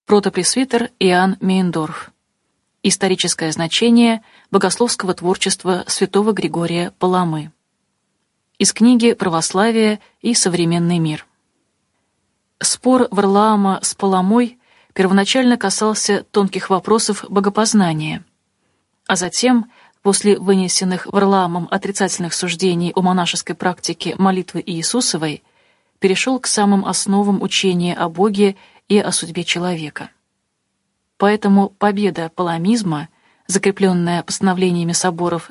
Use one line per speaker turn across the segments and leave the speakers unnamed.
Протопресвитер Иоанн Мейндорф. Историческое значение богословского творчества святого Григория Паламы. Из книги «Православие и современный мир». Спор Варлаама с Паламой первоначально касался тонких вопросов богопознания, а затем, после вынесенных Варлаамом отрицательных суждений о монашеской практике молитвы Иисусовой, перешел к самым основам учения о Боге и о судьбе человека. Поэтому победа паламизма, закрепленная постановлениями соборов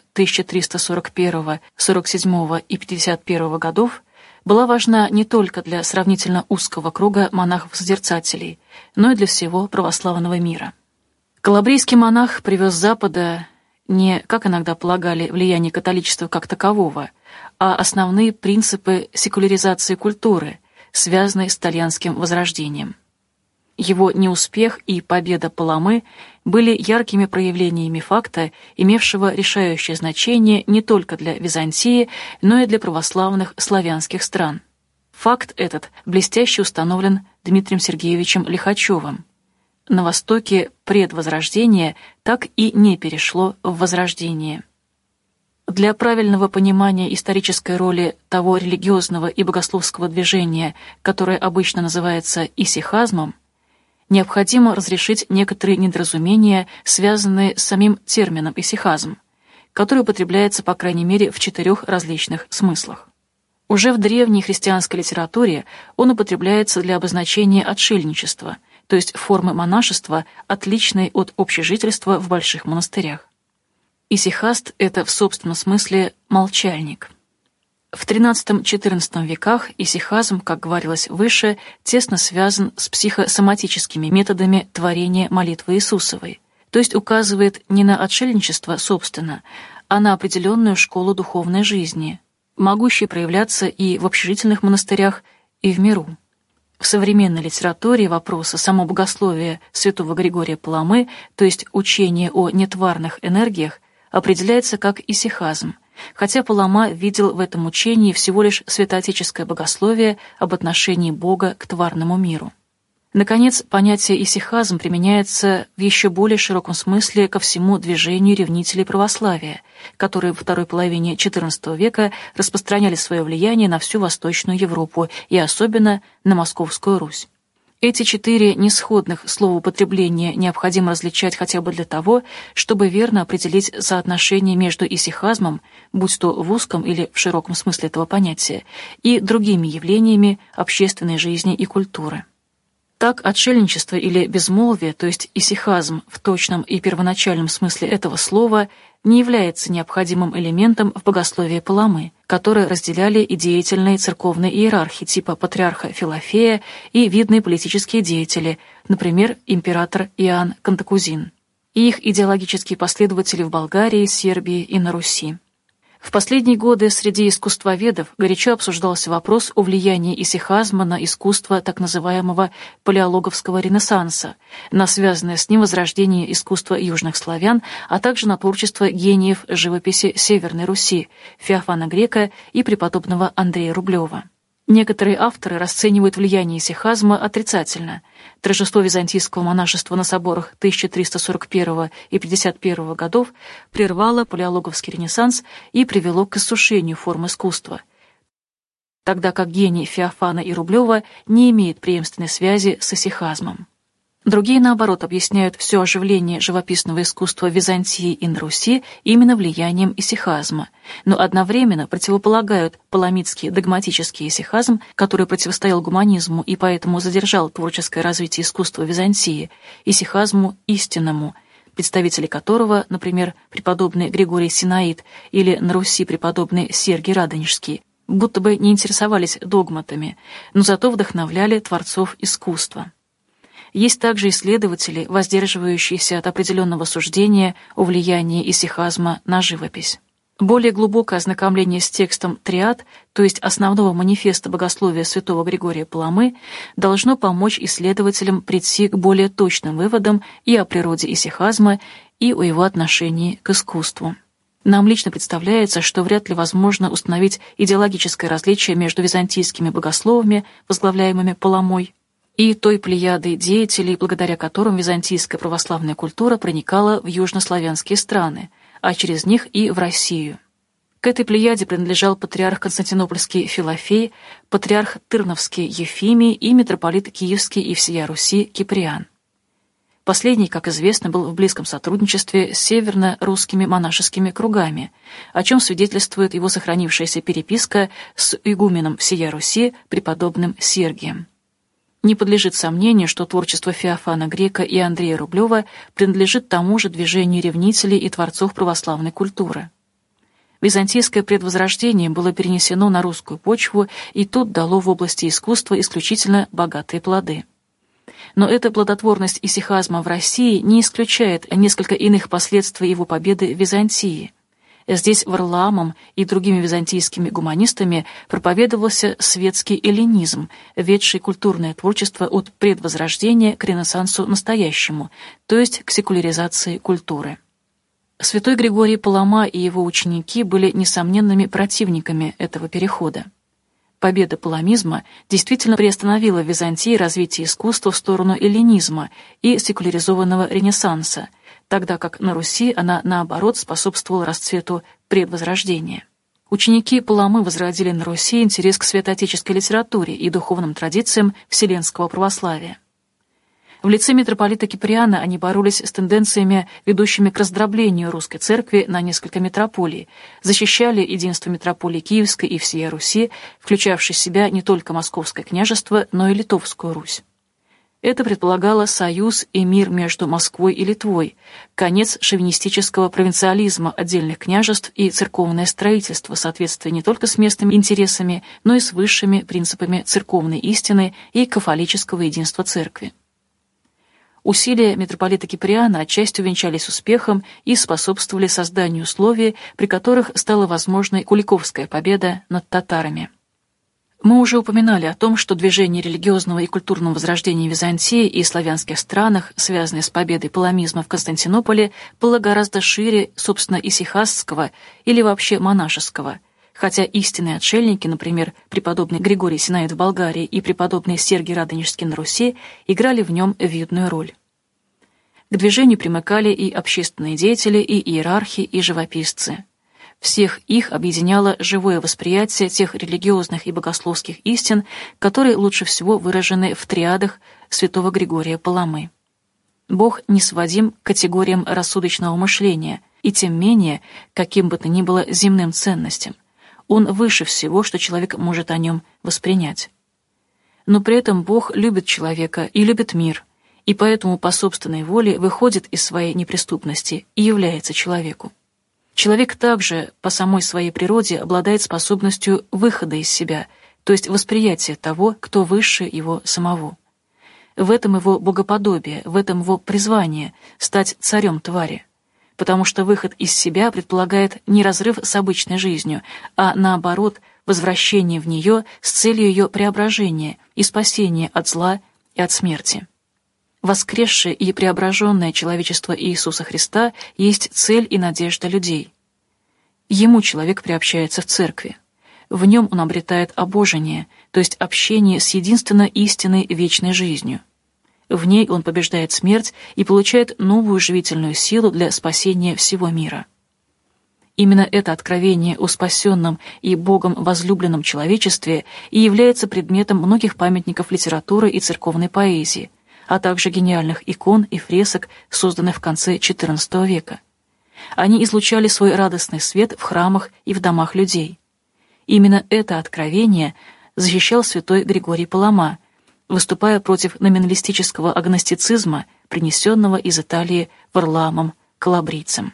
1341, 47 и 51 годов, была важна не только для сравнительно узкого круга монахов-созерцателей, но и для всего православного мира. Калабрийский монах привез с Запада не, как иногда полагали, влияние католичества как такового, а основные принципы секуляризации культуры, связанные с итальянским возрождением. Его неуспех и победа Паламы были яркими проявлениями факта, имевшего решающее значение не только для Византии, но и для православных славянских стран. Факт этот блестяще установлен Дмитрием Сергеевичем Лихачевым. На Востоке предвозрождение так и не перешло в возрождение. Для правильного понимания исторической роли того религиозного и богословского движения, которое обычно называется исихазмом, необходимо разрешить некоторые недоразумения, связанные с самим термином исихазм, который употребляется, по крайней мере, в 4 различных смыслах. Уже в древней христианской литературе он употребляется для обозначения отшельничества, то есть формы монашества, отличной от общежительства в больших монастырях. Исихаст — это в собственном смысле молчальник. В XIII-XIV веках исихазм, как говорилось выше, тесно связан с психосоматическими методами творения молитвы Иисусовой, то есть указывает не на отшельничество собственно, а на определенную школу духовной жизни, могущей проявляться и в общежительных монастырях, и в миру. В современной литературе вопроса само богословие святого Григория Паламы, то есть учение о нетварных энергиях, определяется как исихазм, хотя Палама видел в этом учении всего лишь святоотеческое богословие об отношении Бога к тварному миру. Наконец, понятие исихазм применяется в еще более широком смысле ко всему движению ревнителей православия, которые во второй половине XIV века распространяли свое влияние на всю Восточную Европу и особенно на Московскую Русь. Эти 4 несходных словоупотребления необходимо различать хотя бы для того, чтобы верно определить соотношение между исихазмом, будь то в узком или в широком смысле этого понятия, и другими явлениями общественной жизни и культуры. Так, отшельничество или безмолвие, то есть исихазм в точном и первоначальном смысле этого слова, не является необходимым элементом в богословии Паламы, которое разделяли и деятельные церковные иерархи типа патриарха Филофея и видные политические деятели, например, император Иоанн Кантакузин, и их идеологические последователи в Болгарии, Сербии и на Руси. В последние годы среди искусствоведов горячо обсуждался вопрос о влиянии исихазма на искусство так называемого палеологовского ренессанса, на связанное с ним возрождение искусства южных славян, а также на творчество гениев живописи Северной Руси Феофана Грека и преподобного Андрея Рублева. Некоторые авторы расценивают влияние исихазма отрицательно. Торжество византийского монашества на соборах 1341 и 51 годов прервало палеологовский ренессанс и привело к иссушению форм искусства, тогда как гений Феофана и Рублева не имеет преемственной связи с исихазмом. Другие, наоборот, объясняют все оживление живописного искусства в Византии и на Руси именно влиянием исихазма, но одновременно противополагают паламитский догматический исихазм, который противостоял гуманизму и поэтому задержал творческое развитие искусства Византии, исихазму истинному, представители которого, например, преподобный Григорий Синаид или на Руси преподобный Сергий Радонежский, будто бы не интересовались догматами, но зато вдохновляли творцов искусства. Есть также исследователи, воздерживающиеся от определенного суждения о влиянии исихазма на живопись. Более глубокое ознакомление с текстом триад, то есть основного манифеста богословия святого Григория Паламы, должно помочь исследователям прийти к более точным выводам и о природе исихазма, и о его отношении к искусству. Нам лично представляется, что вряд ли возможно установить идеологическое различие между византийскими богословами, возглавляемыми Паламой, и той плеяды деятелей, благодаря которым византийская православная культура проникала в южнославянские страны, а через них и в Россию. К этой плеяде принадлежал патриарх Константинопольский Филофей, патриарх Тырновский Ефимий и митрополит Киевский и всея Руси Киприан. Последний, как известно, был в близком сотрудничестве с северно-русскими монашескими кругами, о чем свидетельствует его сохранившаяся переписка с игуменом всея Руси преподобным Сергием. Не подлежит сомнению, что творчество Феофана Грека и Андрея Рублева принадлежит тому же движению ревнителей и творцов православной культуры. Византийское предвозрождение было перенесено на русскую почву и тут дало в области искусства исключительно богатые плоды. Но эта плодотворность исихазма в России не исключает несколько иных последствий его победы в Византии. Здесь Варлаамом и другими византийскими гуманистами проповедовался светский эллинизм, ведший культурное творчество от предвозрождения к ренессансу настоящему, то есть к секуляризации культуры. Святой Григорий Палама и его ученики были несомненными противниками этого перехода. Победа паламизма действительно приостановила в Византии развитие искусства в сторону эллинизма и секуляризованного ренессанса, тогда как на Руси она, наоборот, способствовала расцвету предвозрождения. Ученики Паламы возродили на Руси интерес к святоотеческой литературе и духовным традициям вселенского православия. В лице митрополита Киприана они боролись с тенденциями, ведущими к раздроблению русской церкви на несколько митрополий, защищали единство митрополии Киевской и всея Руси, включавшей в себя не только Московское княжество, но и Литовскую Русь. Это предполагало союз и мир между Москвой и Литвой, конец шовинистического провинциализма отдельных княжеств и церковное строительство в соответствии не только с местными интересами, но и с высшими принципами церковной истины и кафолического единства церкви. Усилия митрополита Киприана отчасти увенчались успехом и способствовали созданию условий, при которых стала возможной Куликовская победа над татарами. Мы уже упоминали о том, что движение религиозного и культурного возрождения Византии и славянских странах, связанное с победой паламизма в Константинополе, было гораздо шире, собственно, исихастского или вообще монашеского, хотя истинные отшельники, например, преподобный Григорий Синаид в Болгарии и преподобный Сергий Радонежский на Руси, играли в нем видную роль. К движению примыкали и общественные деятели, и иерархи, и живописцы. Всех их объединяло живое восприятие тех религиозных и богословских истин, которые лучше всего выражены в триадах святого Григория Паламы. Бог не сводим к категориям рассудочного мышления, и тем менее, каким бы то ни было земным ценностям. Он выше всего, что человек может о нем воспринять. Но при этом Бог любит человека и любит мир, и поэтому по собственной воле выходит из своей неприступности и является человеку. Человек также по самой своей природе обладает способностью выхода из себя, то есть восприятия того, кто выше его самого. В этом его богоподобие, в этом его призвание стать царем твари, потому что выход из себя предполагает не разрыв с обычной жизнью, а наоборот возвращение в нее с целью ее преображения и спасения от зла и от смерти. Воскресшее и преображенное человечество Иисуса Христа есть цель и надежда людей. Ему человек приобщается в церкви. В нем он обретает обожение, то есть общение с единственно истинной вечной жизнью. В ней он побеждает смерть и получает новую живительную силу для спасения всего мира. Именно это откровение о спасенном и Богом возлюбленном человечестве и является предметом многих памятников литературы и церковной поэзии, а также гениальных икон и фресок, созданных в конце XIV века. Они излучали свой радостный свет в храмах и в домах людей. Именно это откровение защищал святой Григорий Палама, выступая против номиналистического агностицизма, принесенного из Италии Варлаамом Калабрийцем.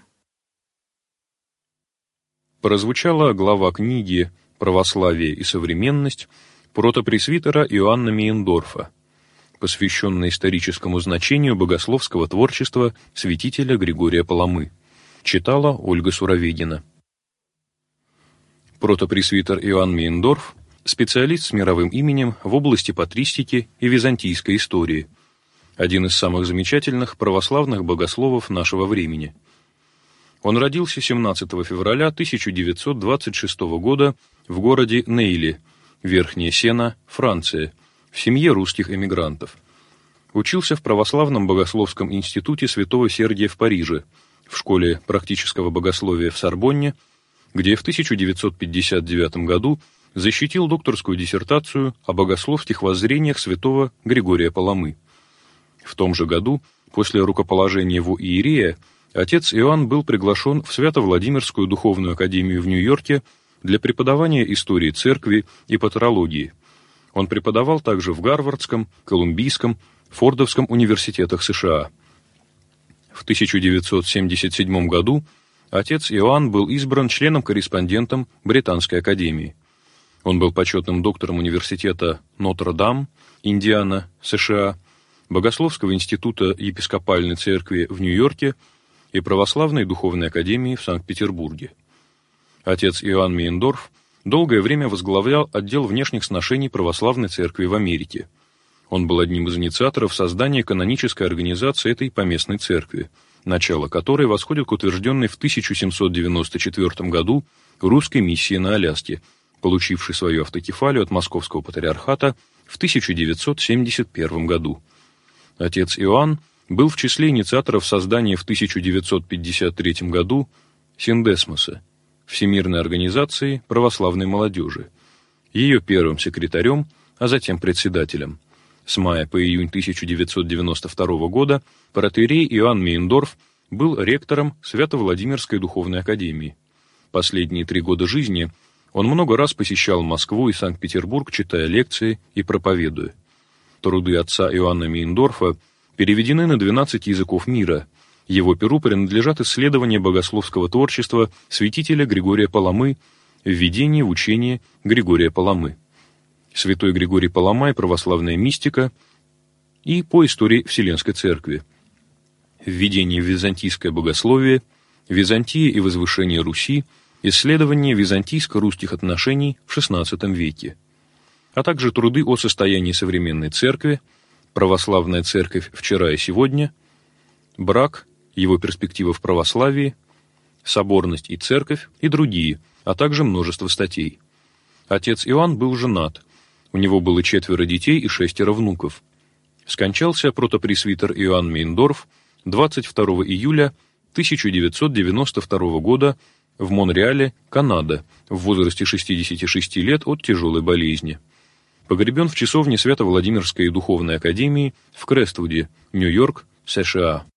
Прозвучала глава книги «Православие и современность» протопресвитера Иоанна Мейндорфа, посвященная историческому значению богословского творчества святителя Григория Паламы. Читала Ольга Суровегина. Протопресвитер Иоанн Мейндорф – специалист с мировым именем в области патристики и византийской истории, один из самых замечательных православных богословов нашего времени. Он родился 17 февраля 1926 года в городе Нейле, Верхняя Сена, Франция, в семье русских эмигрантов. Учился в православном богословском институте Святого Сергия в Париже, в школе практического богословия в Сорбонне, где в 1959 году защитил докторскую диссертацию о богословских воззрениях святого Григория Паламы. В том же году, после рукоположения его иерея, отец Иоанн был приглашен в Свято-Владимирскую духовную академию в Нью-Йорке для преподавания истории церкви и патерологии. Он преподавал также в Гарвардском, Колумбийском, Фордовском университетах США. В 1977 году отец Иоанн был избран членом-корреспондентом Британской академии. Он был почетным доктором университета Нотр-Дам, Индиана, США, Богословского института епископальной церкви в Нью-Йорке и Православной духовной академии в Санкт-Петербурге. Отец Иоанн Мейндорф долгое время возглавлял отдел внешних сношений православной церкви в Америке. Он был одним из инициаторов создания канонической организации этой поместной церкви, начало которой восходит к утвержденной в 1794 году русской миссии на Аляске, получившей свою автокефалию от Московского патриархата в 1971 году. Отец Иоанн был в числе инициаторов создания в 1953 году Синдесмоса, Всемирной организации православной молодежи, ее первым секретарем, а затем председателем. С мая по июнь 1992 года протоиерей Иоанн Мейндорф был ректором Свято-Владимирской духовной академии. Последние 3 года жизни он много раз посещал Москву и Санкт-Петербург, читая лекции и проповедуя. Труды отца Иоанна Мейндорфа переведены на 12 языков мира. Его перу принадлежат исследования богословского творчества святителя Григория Паламы, введение в учение Григория Паламы, святой Григорий Паламай, православная мистика и по истории Вселенской Церкви, введение в византийское богословие, Византия и возвышение Руси, исследование византийско-русских отношений в XVI веке, а также труды о состоянии современной церкви, православная церковь вчера и сегодня, брак, его перспектива в православии, соборность и церковь и другие, а также множество статей. Отец Иоанн был женат, у него было 4 детей и 6 внуков. Скончался протопресвитер Иоанн Мейндорф 22 июля 1992 года в Монреале, Канада, в возрасте 66 лет от тяжелой болезни. Погребен в часовне Свято-Владимирской духовной академии в Крествуде, Нью-Йорк, США.